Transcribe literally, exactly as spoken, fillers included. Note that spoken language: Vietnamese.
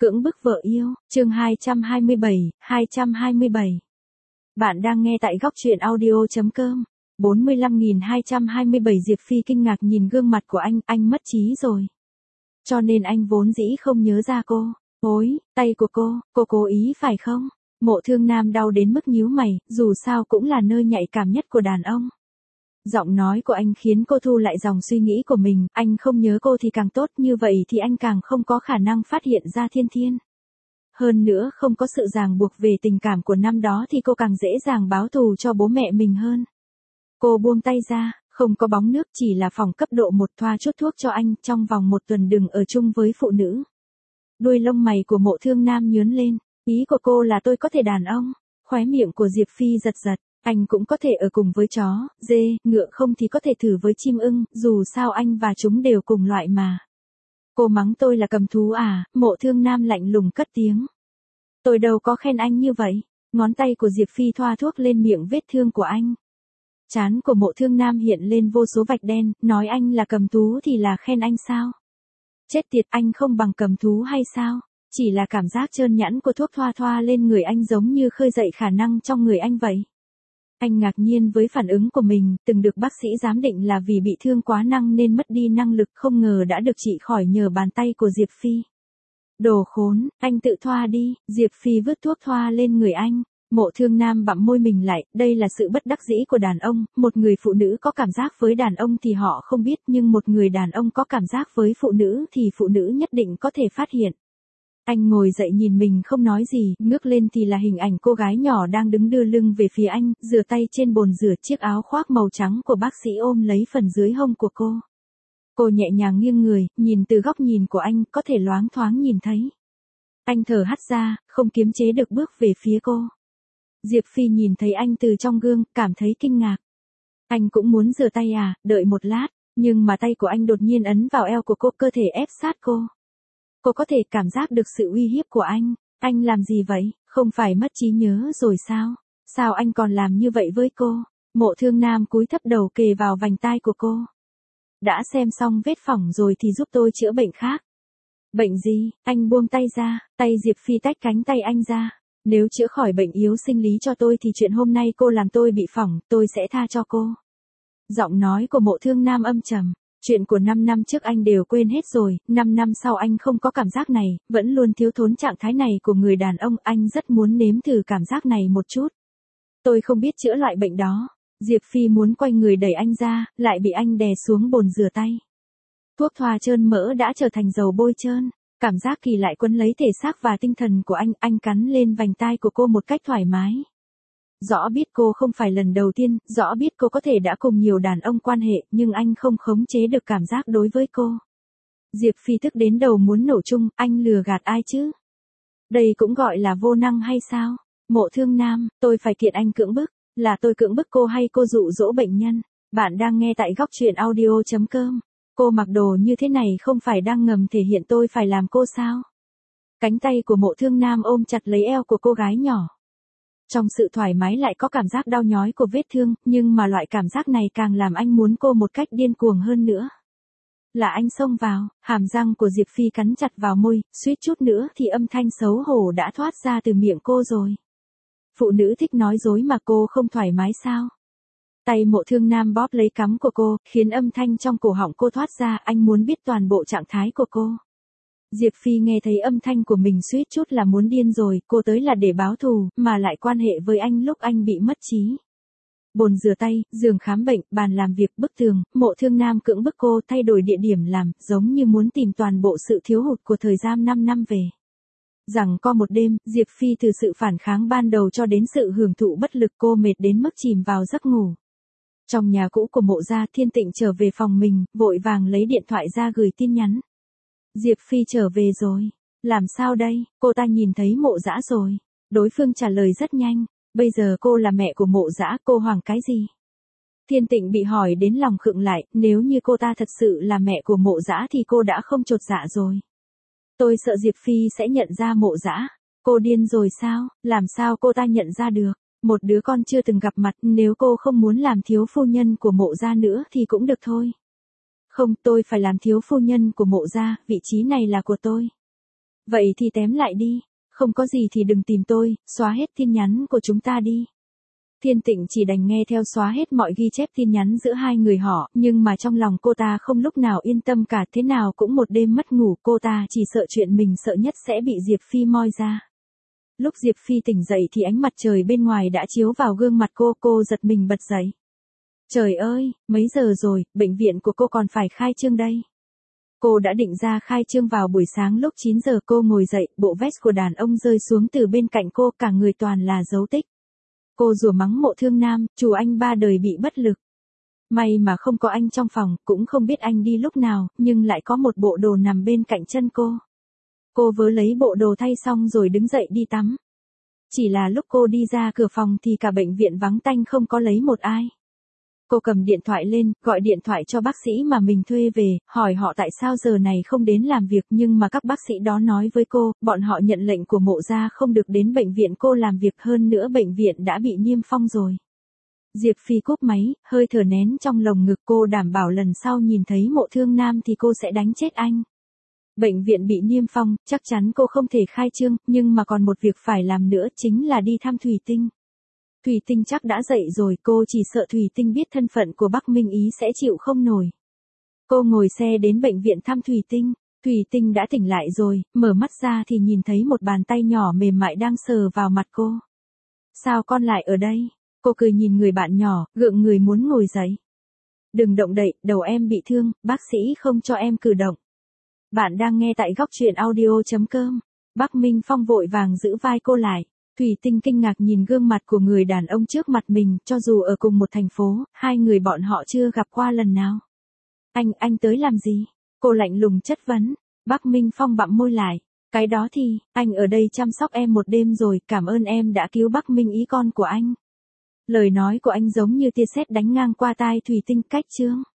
Cưỡng bức vợ yêu, chương hai trăm hai mươi bảy, hai trăm hai mươi bảy. Bạn đang nghe tại góc truyện audio.com. bốn mươi lăm nghìn hai trăm hai mươi bảy Diệp Phi kinh ngạc nhìn gương mặt của anh, anh mất trí rồi. Cho nên anh vốn dĩ không nhớ ra cô. Ôi, tay của cô, cô cố ý phải không? Mộ Thương Nam đau đến mức nhíu mày, dù sao cũng là nơi nhạy cảm nhất của đàn ông. Giọng nói của anh khiến cô thu lại dòng suy nghĩ của mình, anh không nhớ cô thì càng tốt, như vậy thì anh càng không có khả năng phát hiện ra Thiên Thiên. Hơn nữa không có sự ràng buộc về tình cảm của năm đó thì cô càng dễ dàng báo thù cho bố mẹ mình hơn. Cô buông tay ra, không có bóng nước, chỉ là phòng cấp độ một, thoa chút thuốc cho anh, trong vòng một tuần đừng ở chung với phụ nữ. Đuôi lông mày của Mộ Thương Nam nhướng lên, ý của cô là tôi có thể đàn ông? Khóe miệng của Diệp Phi giật giật. Anh cũng có thể ở cùng với chó, dê, ngựa, không thì có thể thử với chim ưng, dù sao anh và chúng đều cùng loại mà. Cô mắng tôi là cầm thú à? Mộ Thương Nam lạnh lùng cất tiếng. Tôi đâu có khen anh như vậy. Ngón tay của Diệp Phi thoa thuốc lên miệng vết thương của anh. Trán của Mộ Thương Nam hiện lên vô số vạch đen, nói anh là cầm thú thì là khen anh sao? Chết tiệt, anh không bằng cầm thú hay sao? Chỉ là cảm giác trơn nhẵn của thuốc thoa thoa lên người anh giống như khơi dậy khả năng trong người anh vậy. Anh ngạc nhiên với phản ứng của mình, từng được bác sĩ giám định là vì bị thương quá nặng nên mất đi năng lực, không ngờ đã được trị khỏi nhờ bàn tay của Diệp Phi. Đồ khốn, anh tự thoa đi. Diệp Phi vứt thuốc thoa lên người anh. Mộ Thương Nam bặm môi mình lại, đây là sự bất đắc dĩ của đàn ông, một người phụ nữ có cảm giác với đàn ông thì họ không biết, nhưng một người đàn ông có cảm giác với phụ nữ thì phụ nữ nhất định có thể phát hiện. Anh ngồi dậy nhìn mình không nói gì, ngước lên thì là hình ảnh cô gái nhỏ đang đứng đưa lưng về phía anh, rửa tay trên bồn rửa, chiếc áo khoác màu trắng của bác sĩ ôm lấy phần dưới hông của cô. Cô nhẹ nhàng nghiêng người, nhìn từ góc nhìn của anh, có thể loáng thoáng nhìn thấy. Anh thở hắt ra, không kiềm chế được bước về phía cô. Diệp Phi nhìn thấy anh từ trong gương, cảm thấy kinh ngạc. Anh cũng muốn rửa tay à? Đợi một lát, nhưng mà tay của anh đột nhiên ấn vào eo của cô, cơ thể ép sát cô. Cô có thể cảm giác được sự uy hiếp của anh. Anh làm gì vậy? Không phải mất trí nhớ rồi sao? Sao anh còn làm như vậy với cô? Mộ Thương Nam cúi thấp đầu kề vào vành tai của cô. Đã xem xong vết phỏng rồi thì giúp tôi chữa bệnh khác. Bệnh gì? Anh buông tay ra, tay Diệp Phi tách cánh tay anh ra. Nếu chữa khỏi bệnh yếu sinh lý cho tôi thì chuyện hôm nay cô làm tôi bị phỏng, tôi sẽ tha cho cô. Giọng nói của Mộ Thương Nam âm trầm. Chuyện của năm năm trước anh đều quên hết rồi, năm năm sau anh không có cảm giác này, vẫn luôn thiếu thốn trạng thái này của người đàn ông, anh rất muốn nếm thử cảm giác này một chút. Tôi không biết chữa loại bệnh đó. Diệp Phi muốn quay người đẩy anh ra, lại bị anh đè xuống bồn rửa tay. Thuốc thoa trơn mỡ đã trở thành dầu bôi trơn, cảm giác kỳ lại quấn lấy thể xác và tinh thần của anh, anh cắn lên vành tai của cô một cách thoải mái. Rõ biết cô không phải lần đầu tiên, rõ biết cô có thể đã cùng nhiều đàn ông quan hệ, nhưng anh không khống chế được cảm giác đối với cô. Diệp Phi tức đến đầu muốn nổ chung, anh lừa gạt ai chứ? Đây cũng gọi là vô năng hay sao? Mộ Thương Nam, tôi phải kiện anh cưỡng bức, là tôi cưỡng bức cô hay cô dụ dỗ bệnh nhân? Bạn đang nghe tại góc truyện audio.com. Cô mặc đồ như thế này không phải đang ngầm thể hiện tôi phải làm cô sao? Cánh tay của Mộ Thương Nam ôm chặt lấy eo của cô gái nhỏ. Trong sự thoải mái lại có cảm giác đau nhói của vết thương, nhưng mà loại cảm giác này càng làm anh muốn cô một cách điên cuồng hơn nữa. Là anh xông vào, hàm răng của Diệp Phi cắn chặt vào môi, suýt chút nữa thì âm thanh xấu hổ đã thoát ra từ miệng cô rồi. Phụ nữ thích nói dối mà cô không thoải mái sao? Tay Mộ Thương Nam bóp lấy cằm của cô, khiến âm thanh trong cổ họng cô thoát ra, anh muốn biết toàn bộ trạng thái của cô. Diệp Phi nghe thấy âm thanh của mình suýt chút là muốn điên rồi, cô tới là để báo thù, mà lại quan hệ với anh lúc anh bị mất trí. Bồn rửa tay, giường khám bệnh, bàn làm việc, bức tường, Mộ Thương Nam cưỡng bức cô thay đổi địa điểm làm, giống như muốn tìm toàn bộ sự thiếu hụt của thời gian năm năm về. Rằng co một đêm, Diệp Phi từ sự phản kháng ban đầu cho đến sự hưởng thụ bất lực, cô mệt đến mức chìm vào giấc ngủ. Trong nhà cũ của Mộ gia, Thiên Tịnh trở về phòng mình, vội vàng lấy điện thoại ra gửi tin nhắn. Diệp Phi trở về rồi. Làm sao đây? Cô ta nhìn thấy Mộ Dã rồi. Đối phương trả lời rất nhanh. Bây giờ cô là mẹ của Mộ Dã, cô hoảng cái gì? Thiên Tịnh bị hỏi đến lòng khựng lại, nếu như cô ta thật sự là mẹ của Mộ Dã thì cô đã không chột dạ rồi. Tôi sợ Diệp Phi sẽ nhận ra Mộ Dã. Cô điên rồi sao? Làm sao cô ta nhận ra được? Một đứa con chưa từng gặp mặt, nếu cô không muốn làm thiếu phu nhân của Mộ gia nữa thì cũng được thôi. Không, tôi phải làm thiếu phu nhân của Mộ gia, vị trí này là của tôi. Vậy thì tém lại đi, không có gì thì đừng tìm tôi, xóa hết tin nhắn của chúng ta đi. Thiên Tịnh chỉ đành nghe theo xóa hết mọi ghi chép tin nhắn giữa hai người họ, nhưng mà trong lòng cô ta không lúc nào yên tâm cả, thế nào cũng một đêm mất ngủ, cô ta chỉ sợ chuyện mình sợ nhất sẽ bị Diệp Phi moi ra. Lúc Diệp Phi tỉnh dậy thì ánh mặt trời bên ngoài đã chiếu vào gương mặt cô, cô giật mình bật dậy. Trời ơi, mấy giờ rồi, bệnh viện của cô còn phải khai trương đây. Cô đã định ra khai trương vào buổi sáng lúc chín giờ, cô ngồi dậy, bộ vest của đàn ông rơi xuống từ bên cạnh cô, cả người toàn là dấu tích. Cô rủa mắng Mộ Thương Nam, chủ anh ba đời bị bất lực. May mà không có anh trong phòng, cũng không biết anh đi lúc nào, nhưng lại có một bộ đồ nằm bên cạnh chân cô. Cô vớ lấy bộ đồ thay xong rồi đứng dậy đi tắm. Chỉ là lúc cô đi ra cửa phòng thì cả bệnh viện vắng tanh, không có lấy một ai. Cô cầm điện thoại lên, gọi điện thoại cho bác sĩ mà mình thuê về, hỏi họ tại sao giờ này không đến làm việc, nhưng mà các bác sĩ đó nói với cô, bọn họ nhận lệnh của Mộ gia không được đến bệnh viện cô làm việc, hơn nữa bệnh viện đã bị niêm phong rồi. Diệp Phi cúp máy, hơi thở nén trong lồng ngực, cô đảm bảo lần sau nhìn thấy Mộ Thương Nam thì cô sẽ đánh chết anh. Bệnh viện bị niêm phong, chắc chắn cô không thể khai trương, nhưng mà còn một việc phải làm nữa, chính là đi thăm Thủy Tinh. Thủy Tinh chắc đã dậy rồi, cô chỉ sợ Thủy Tinh biết thân phận của Bắc Minh Ý sẽ chịu không nổi. Cô ngồi xe đến bệnh viện thăm Thủy Tinh. Thủy Tinh đã tỉnh lại rồi, mở mắt ra thì nhìn thấy một bàn tay nhỏ mềm mại đang sờ vào mặt cô. Sao con lại ở đây? Cô cười nhìn người bạn nhỏ, gượng người muốn ngồi dậy. Đừng động đậy, đầu em bị thương, bác sĩ không cho em cử động. Bạn đang nghe tại góc truyện audio chấm com. Bắc Minh Phong vội vàng giữ vai cô lại. Thủy Tinh kinh ngạc nhìn gương mặt của người đàn ông trước mặt mình, cho dù ở cùng một thành phố, hai người bọn họ chưa gặp qua lần nào. Anh, anh tới làm gì? Cô lạnh lùng chất vấn. Bắc Minh Phong bặm môi lại. Cái đó thì, anh ở đây chăm sóc em một đêm rồi, cảm ơn em đã cứu Bắc Minh Ý con của anh. Lời nói của anh giống như tia sét đánh ngang qua tai Thủy Tinh. Cách chương